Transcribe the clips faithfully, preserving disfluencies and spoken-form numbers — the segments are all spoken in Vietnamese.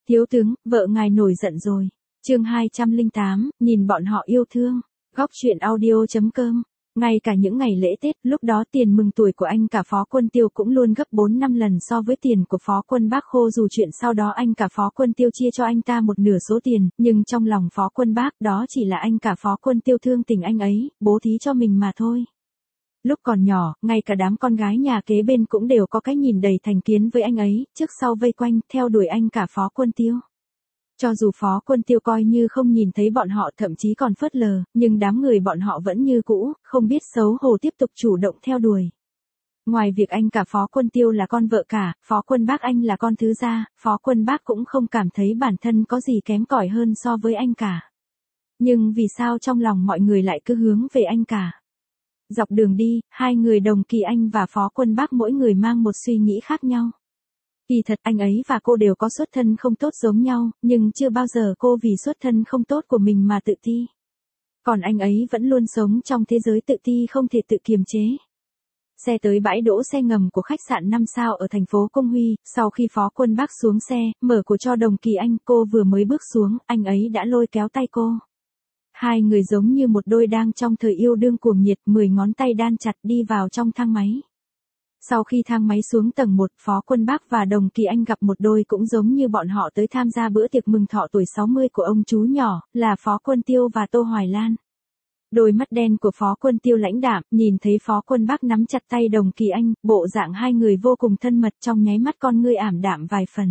Thiếu tướng, vợ ngài nổi giận rồi. Chương hai trăm lẻ tám, nhìn bọn họ yêu thương. Góc truyện audio chấm com. Ngay cả những ngày lễ Tết, lúc đó tiền mừng tuổi của anh cả Phó Quân Tiêu cũng luôn gấp bốn năm lần so với tiền của Phó Quân Bác Khô, dù chuyện sau đó anh cả Phó Quân Tiêu chia cho anh ta một nửa số tiền, nhưng trong lòng Phó Quân Bác đó chỉ là anh cả Phó Quân Tiêu thương tình anh ấy, bố thí cho mình mà thôi. Lúc còn nhỏ, ngay cả đám con gái nhà kế bên cũng đều có cái nhìn đầy thành kiến với anh ấy, trước sau vây quanh, theo đuổi anh cả Phó Quân Tiêu. Cho dù Phó Quân Tiêu coi như không nhìn thấy bọn họ, thậm chí còn phớt lờ, nhưng đám người bọn họ vẫn như cũ, không biết xấu hổ tiếp tục chủ động theo đuổi. Ngoài việc anh cả Phó Quân Tiêu là con vợ cả, Phó Quân Bác anh là con thứ gia, Phó Quân Bác cũng không cảm thấy bản thân có gì kém cỏi hơn so với anh cả. Nhưng vì sao trong lòng mọi người lại cứ hướng về anh cả? Dọc đường đi, hai người Đồng Kỳ Anh và Phó Quân Bác mỗi người mang một suy nghĩ khác nhau. Kỳ thật anh ấy và cô đều có xuất thân không tốt giống nhau, nhưng chưa bao giờ cô vì xuất thân không tốt của mình mà tự ti. Còn anh ấy vẫn luôn sống trong thế giới tự ti không thể tự kiềm chế. Xe tới bãi đỗ xe ngầm của khách sạn năm sao ở thành phố Công Huy, sau khi Phó Quân Bác xuống xe, mở cửa cho Đồng Kỳ Anh, cô vừa mới bước xuống, anh ấy đã lôi kéo tay cô. Hai người giống như một đôi đang trong thời yêu đương cuồng nhiệt, mười ngón tay đan chặt đi vào trong thang máy. Sau khi thang máy xuống tầng một, Phó Quân Bác và Đồng Kỳ Anh gặp một đôi cũng giống như bọn họ tới tham gia bữa tiệc mừng thọ tuổi sáu mươi của ông chú nhỏ, là Phó Quân Tiêu và Tô Hoài Lan. Đôi mắt đen của Phó Quân Tiêu lãnh đạm, nhìn thấy Phó Quân Bác nắm chặt tay Đồng Kỳ Anh, bộ dạng hai người vô cùng thân mật, trong nháy mắt con ngươi ảm đạm vài phần.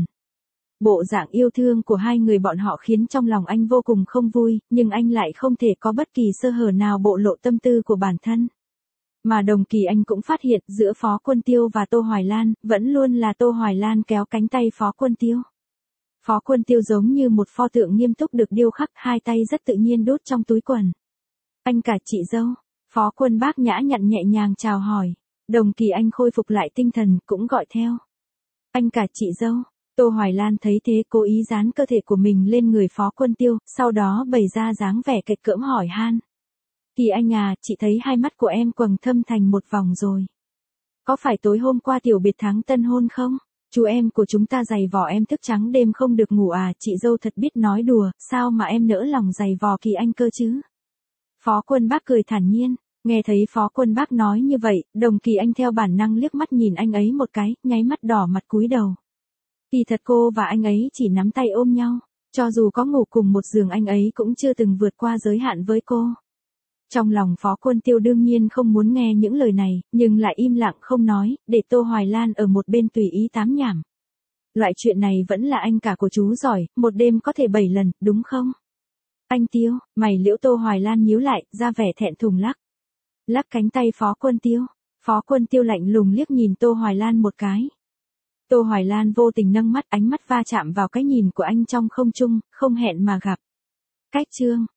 Bộ dạng yêu thương của hai người bọn họ khiến trong lòng anh vô cùng không vui, nhưng anh lại không thể có bất kỳ sơ hở nào bộ lộ tâm tư của bản thân. Mà Đồng Kỳ Anh cũng phát hiện giữa Phó Quân Tiêu và Tô Hoài Lan, vẫn luôn là Tô Hoài Lan kéo cánh tay Phó Quân Tiêu. Phó Quân Tiêu giống như một pho tượng nghiêm túc được điêu khắc, hai tay rất tự nhiên đút trong túi quần. Anh cả chị dâu. Phó Quân Bác nhã nhặn nhẹ nhàng chào hỏi. Đồng Kỳ Anh khôi phục lại tinh thần, cũng gọi theo. Anh cả chị dâu. Tô Hoài Lan thấy thế cố ý dán cơ thể của mình lên người Phó Quân Tiêu, sau đó bày ra dáng vẻ kịch cỡm hỏi han. Kỳ Anh à, chị thấy hai mắt của em quầng thâm thành một vòng rồi. Có phải tối hôm qua tiểu biệt thắng tân hôn không? Chú em của chúng ta giày vò em thức trắng đêm không được ngủ à, chị dâu thật biết nói đùa, sao mà em nỡ lòng giày vò Kỳ Anh cơ chứ? Phó Quân Bác cười thản nhiên, nghe thấy Phó Quân Bác nói như vậy, Đồng Kỳ Anh theo bản năng liếc mắt nhìn anh ấy một cái, nháy mắt đỏ mặt cúi đầu. Kỳ thật cô và anh ấy chỉ nắm tay ôm nhau, cho dù có ngủ cùng một giường anh ấy cũng chưa từng vượt qua giới hạn với cô. Trong lòng Phó Quân Tiêu đương nhiên không muốn nghe những lời này, nhưng lại im lặng không nói, để Tô Hoài Lan ở một bên tùy ý tám nhảm. Loại chuyện này vẫn là anh cả của chú giỏi, một đêm có thể bảy lần, đúng không? Anh Tiêu, mày liễu Tô Hoài Lan nhíu lại, ra vẻ thẹn thùng lắc. Lắc cánh tay Phó Quân Tiêu. Phó Quân Tiêu lạnh lùng liếc nhìn Tô Hoài Lan một cái. Tô Hoài Lan vô tình nâng mắt, ánh mắt va chạm vào cái nhìn của anh trong không trung, không hẹn mà gặp. Cách chương.